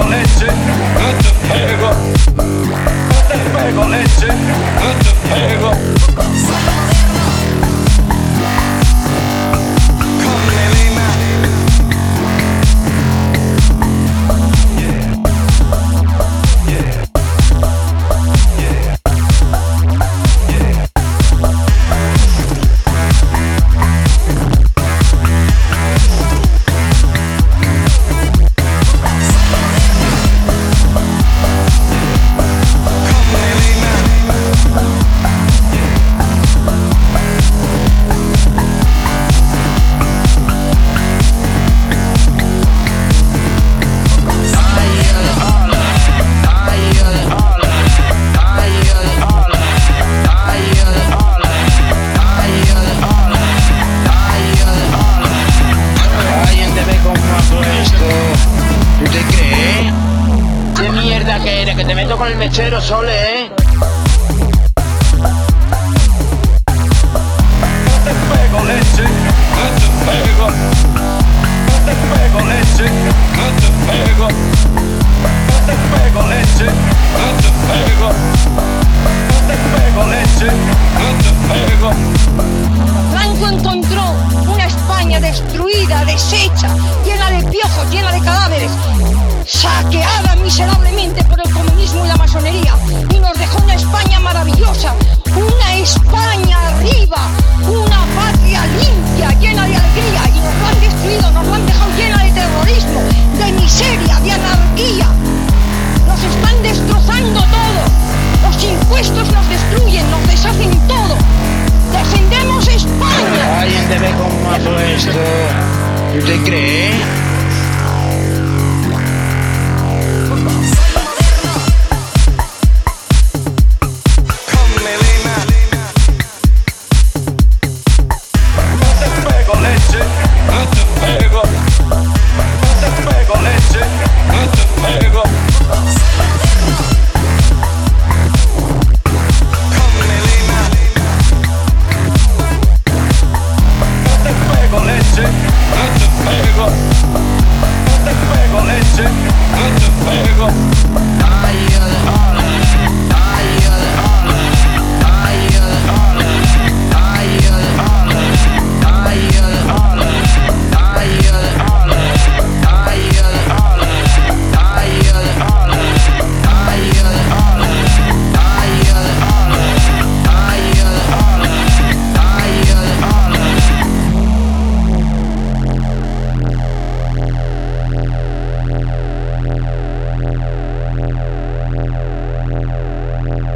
pego leche, no te pego. No te pego leche, no te pego. Come Lima. Que te meto con el mechero, Sole, No te pego leche, no te pego. No te pego leche, no te pego. No te pego leche, no te pego. No te pego leche, no te pego. Franco encontró una España destruida, deshecha, llena de piojos, llena de cadáveres, saqueada, miserable.